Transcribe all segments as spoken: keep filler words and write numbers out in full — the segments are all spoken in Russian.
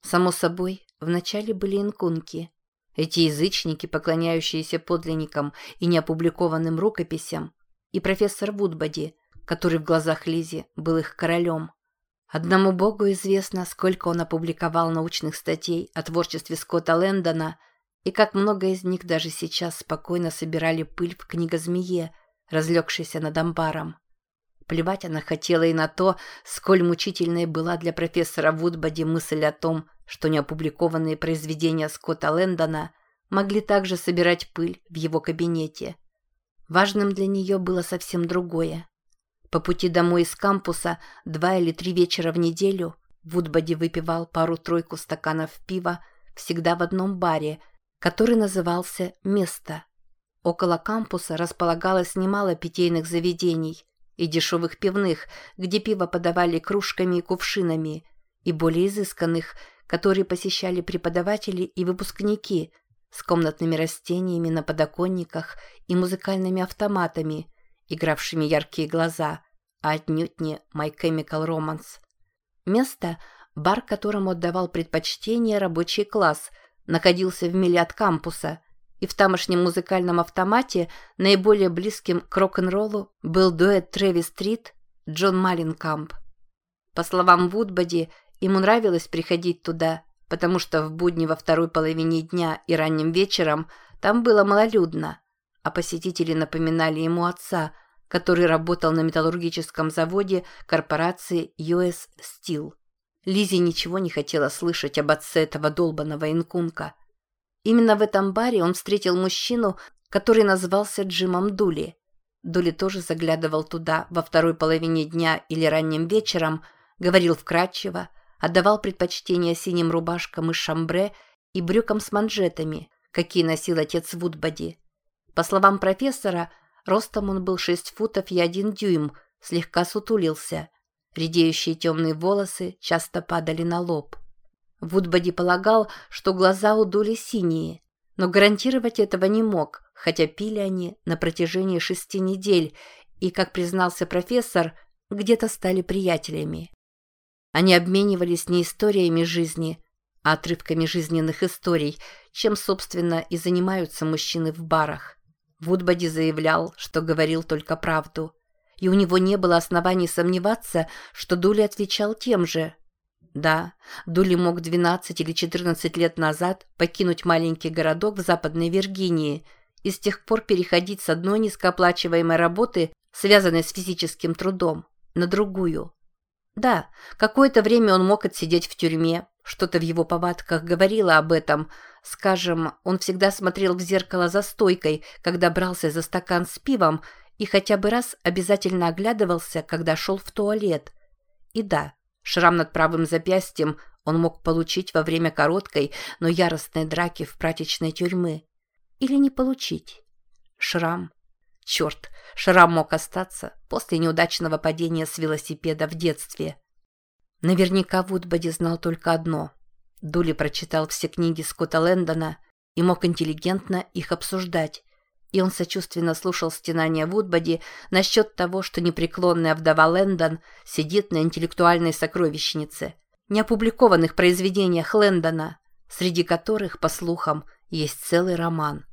Само собой, вначале были инкунки. Эти язычники, поклоняющиеся подлинникам и неопубликованным рукописям, и профессор Вудбоди, который в глазах Лизи был их королем. Одному богу известно, сколько он опубликовал научных статей о творчестве Скотта Лэндона, и как много из них даже сейчас спокойно собирали пыль в книгозмее, разлегшейся над амбаром. Плевать она хотела и на то, сколь мучительной была для профессора Вудбоди мысль о том, что неопубликованные произведения Скотта Лэндона могли также собирать пыль в его кабинете. Важным для нее было совсем другое. По пути домой из кампуса два или три вечера в неделю Вудбоди выпивал пару-тройку стаканов пива всегда в одном баре, который назывался «Место». Около кампуса располагалось немало питейных заведений и дешевых пивных, где пиво подавали кружками и кувшинами, и более изысканных, которые посещали преподаватели и выпускники с комнатными растениями на подоконниках и музыкальными автоматами, игравшими яркие глаза, а отнюдь не My Chemical Romance. Место, бар которому отдавал предпочтение рабочий класс, находился в миле от кампуса, и в тамошнем музыкальном автомате наиболее близким к рок-н-роллу был дуэт Трэвис Стрит, Джон Малинкамп. По словам Вудбоди, ему нравилось приходить туда, потому что в будни во второй половине дня и ранним вечером там было малолюдно, а посетители напоминали ему отца, который работал на металлургическом заводе корпорации ю эс Steel. Лизи ничего не хотела слышать об отце этого долбаного инкунка. Именно в этом баре он встретил мужчину, который назвался Джимом Дули. Дули тоже заглядывал туда во второй половине дня или ранним вечером, говорил вкратчиво, отдавал предпочтение синим рубашкам из шамбре и брюкам с манжетами, какие носил отец Вудбоди. По словам профессора, ростом он был шесть футов и один дюйм, слегка сутулился. Редеющие темные волосы часто падали на лоб. Вудбоди полагал, что глаза у Дули синие, но гарантировать этого не мог, хотя пили они на протяжении шести недель и, как признался профессор, где-то стали приятелями. Они обменивались не историями жизни, а отрывками жизненных историй, чем, собственно, и занимаются мужчины в барах. Вудбоди заявлял, что говорил только правду, и у него не было оснований сомневаться, что Дули отвечал тем же. Да, Дули мог двенадцать или четырнадцать лет назад покинуть маленький городок в Западной Виргинии и с тех пор переходить с одной низкооплачиваемой работы, связанной с физическим трудом, на другую. Да, какое-то время он мог отсидеть в тюрьме, что-то в его повадках говорило об этом. Скажем, он всегда смотрел в зеркало за стойкой, когда брался за стакан с пивом, и хотя бы раз обязательно оглядывался, когда шел в туалет. И да, шрам над правым запястьем он мог получить во время короткой, но яростной драки в прачечной тюрьмы. Или не получить. Шрам. Черт, шрам мог остаться после неудачного падения с велосипеда в детстве. Наверняка Вудбоди знал только одно. Дули прочитал все книги Скотта Лэндона и мог интеллигентно их обсуждать. И он сочувственно слушал стенания Вудбоди насчет того, что непреклонная вдова Лэндон сидит на интеллектуальной сокровищнице, неопубликованных произведениях Лэндона, среди которых, по слухам, есть целый роман.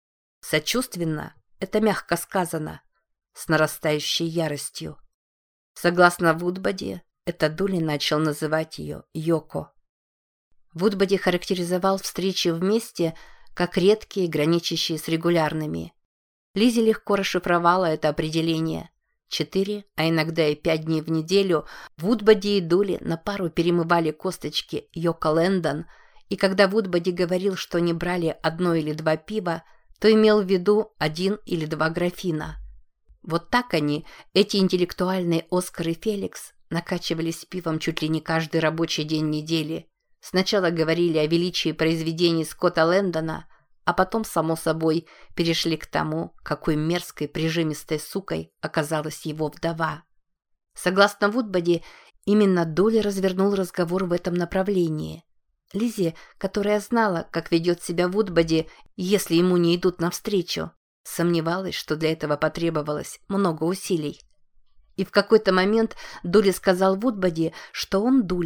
Сочувственно – это мягко сказано, с нарастающей яростью. Согласно Вудбоди, это Дули начал называть ее Йоко. Вудбоди характеризовал встречи вместе как редкие, граничащие с регулярными. Лизи легко расшифровала это определение. Четыре, а иногда и пять дней в неделю Вудбоди и Дули на пару перемывали косточки Йоко Лэндон, и когда Вудбоди говорил, что они брали одно или два пива, то имел в виду один или два графина. Вот так они, эти интеллектуальные Оскар и Феликс, накачивались пивом чуть ли не каждый рабочий день недели. Сначала говорили о величии произведений Скотта Лэндона, а потом, само собой, перешли к тому, какой мерзкой прижимистой сукой оказалась его вдова. Согласно Вудбоди, именно Дули развернул разговор в этом направлении. Лизи, которая знала, как ведет себя Вудбоди, если ему не идут навстречу, сомневалась, что для этого потребовалось много усилий. И в какой-то момент Дули сказал Вудбоди, что он Дули,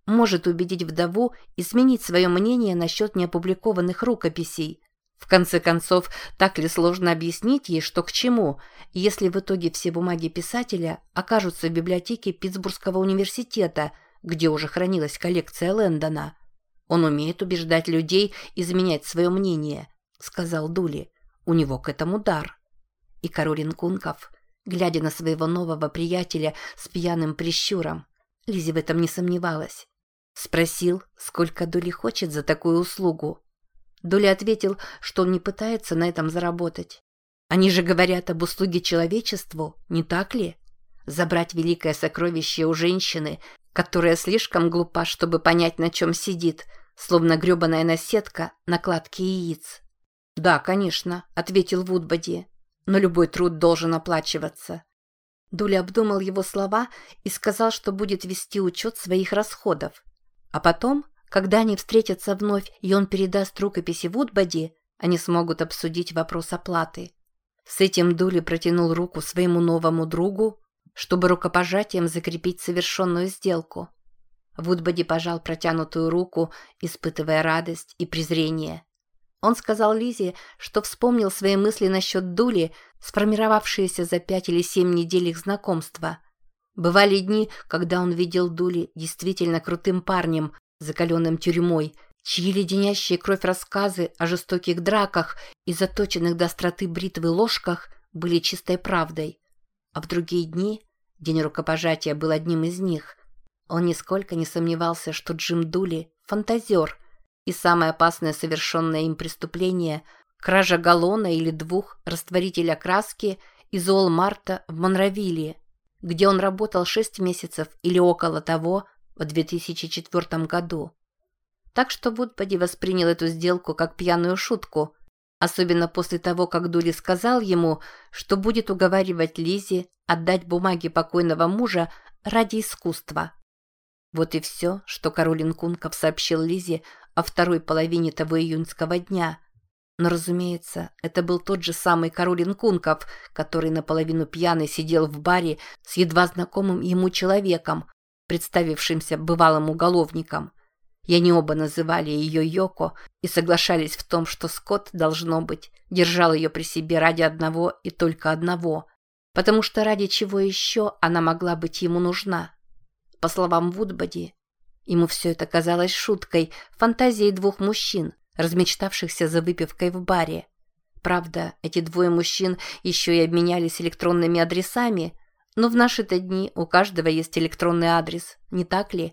может убедить вдову изменить свое мнение насчет неопубликованных рукописей. В конце концов, так ли сложно объяснить ей, что к чему, если в итоге все бумаги писателя окажутся в библиотеке Питтсбургского университета, где уже хранилась коллекция Лэндона? «Он умеет убеждать людей изменять свое мнение», — сказал Дули. «У него к этому дар». И Каролин Кунков, глядя на своего нового приятеля с пьяным прищуром, Лиззи в этом не сомневалась, спросил, сколько Дули хочет за такую услугу. Дули ответил, что он не пытается на этом заработать. Они же говорят об услуге человечеству, не так ли? Забрать великое сокровище у женщины, которая слишком глупа, чтобы понять, на чем сидит, словно гребаная наседка на кладке яиц. «Да, конечно», — ответил Вудбоди, — «но любой труд должен оплачиваться». Дули обдумал его слова и сказал, что будет вести учет своих расходов. А потом, когда они встретятся вновь и он передаст рукописи Вудбоди, они смогут обсудить вопрос оплаты. С этим Дули протянул руку своему новому другу, чтобы рукопожатием закрепить совершенную сделку. Вудбоди пожал протянутую руку, испытывая радость и презрение. Он сказал Лиззи, что вспомнил свои мысли насчет Дули, сформировавшиеся за пять или семь недель их знакомства. Бывали дни, когда он видел Дули действительно крутым парнем, закаленным тюрьмой, чьи леденящие кровь рассказы о жестоких драках и заточенных до остроты бритвы ложках были чистой правдой. А в другие дни день рукопожатия был одним из них. Он нисколько не сомневался, что Джим Дули – фантазер, и самое опасное совершенное им преступление – кража галлона или двух растворителя краски из Уолмарта в Монровилле, где он работал шесть месяцев или около того в две тысячи четвёртом году. Так что Вудбоди воспринял эту сделку как пьяную шутку, особенно после того, как Дули сказал ему, что будет уговаривать Лиззи отдать бумаги покойного мужа ради искусства. Вот и все, что Каролин Кунков сообщил Лиззи о второй половине того июньского дня. Но, разумеется, это был тот же самый Каролин Кунков, который наполовину пьяный сидел в баре с едва знакомым ему человеком, представившимся бывалым уголовником. И они оба называли ее Йоко и соглашались в том, что Скотт, должно быть, держал ее при себе ради одного и только одного, потому что ради чего еще она могла быть ему нужна. По словам Вудбоди, ему все это казалось шуткой, фантазией двух мужчин, размечтавшихся за выпивкой в баре. Правда, эти двое мужчин еще и обменялись электронными адресами, но в наши-то дни у каждого есть электронный адрес, не так ли?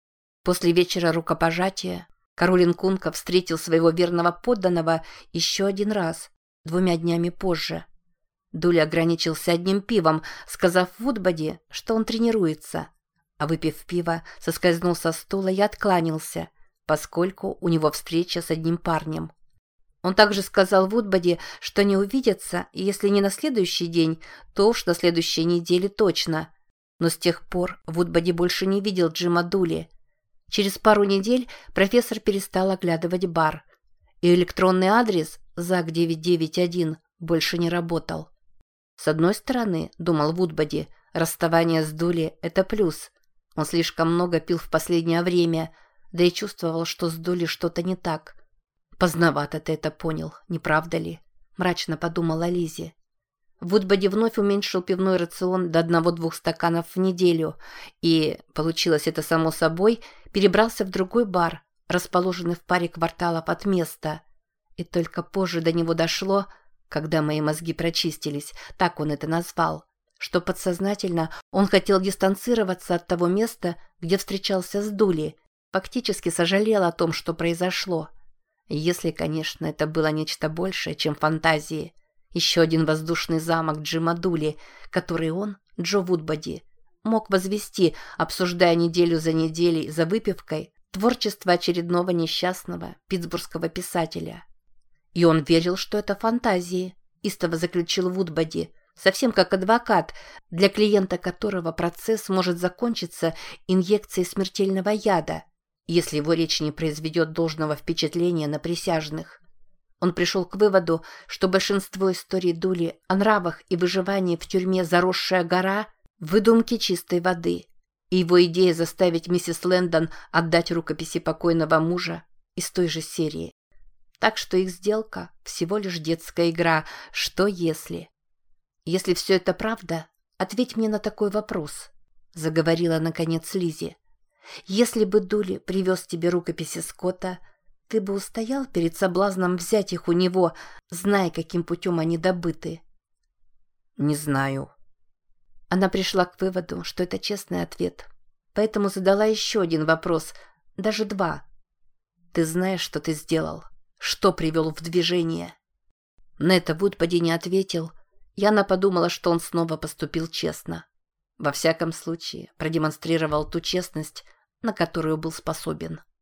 После вечера рукопожатия Каролин Кунков встретил своего верного подданного еще один раз, двумя днями позже. Дули ограничился одним пивом, сказав Вудбоди, что он тренируется, а выпив пиво, соскользнул со стула и откланялся, поскольку у него встреча с одним парнем. Он также сказал Вудбоди, что не увидятся, и если не на следующий день, то уж на следующей неделе точно. Но с тех пор Вудбоди больше не видел Джима Дули. Через пару недель профессор перестал оглядывать бар, и электронный адрес ЗАГ девятьсот девяносто один больше не работал. С одной стороны, думал Вудбоди, расставание с Дули – это плюс. Он слишком много пил в последнее время, да и чувствовал, что с Дули что-то не так. «Поздновато ты это понял, не правда ли?» – мрачно подумала Лиззи. Вудбоди вновь уменьшил пивной рацион до одного-двух стаканов в неделю и, получилось это само собой, перебрался в другой бар, расположенный в паре кварталов от места. И только позже до него дошло, когда мои мозги прочистились, так он это назвал, что подсознательно он хотел дистанцироваться от того места, где встречался с Дули, фактически сожалел о том, что произошло. Если, конечно, это было нечто большее, чем фантазии. Еще один воздушный замок Джима Дули, который он, Джо Вудбоди, мог возвести, обсуждая неделю за неделей за выпивкой творчество очередного несчастного питтсбургского писателя. И он верил, что это фантазии, истово заключил Вудбоди, совсем как адвокат, для клиента которого процесс может закончиться инъекцией смертельного яда, если его речь не произведет должного впечатления на присяжных. Он пришел к выводу, что большинство историй Дули о нравах и выживании в тюрьме «Заросшая гора» – выдумки чистой воды. и его идея заставить миссис Лэндон отдать рукописи покойного мужа из той же серии. Так что их сделка всего лишь детская игра «что если?». «Если все это правда, ответь мне на такой вопрос», — заговорила наконец Лиззи. «Если бы Дули привез тебе рукописи Скотта, ты бы устоял перед соблазном взять их у него, зная, каким путем они добыты?» «Не знаю». Она пришла к выводу, что это честный ответ, поэтому задала еще один вопрос, даже два. «Ты знаешь, что ты сделал? Что привел в движение?» На это Вудбади не ответил, и она подумала, что он снова поступил честно. Во всяком случае, продемонстрировал ту честность, на которую был способен.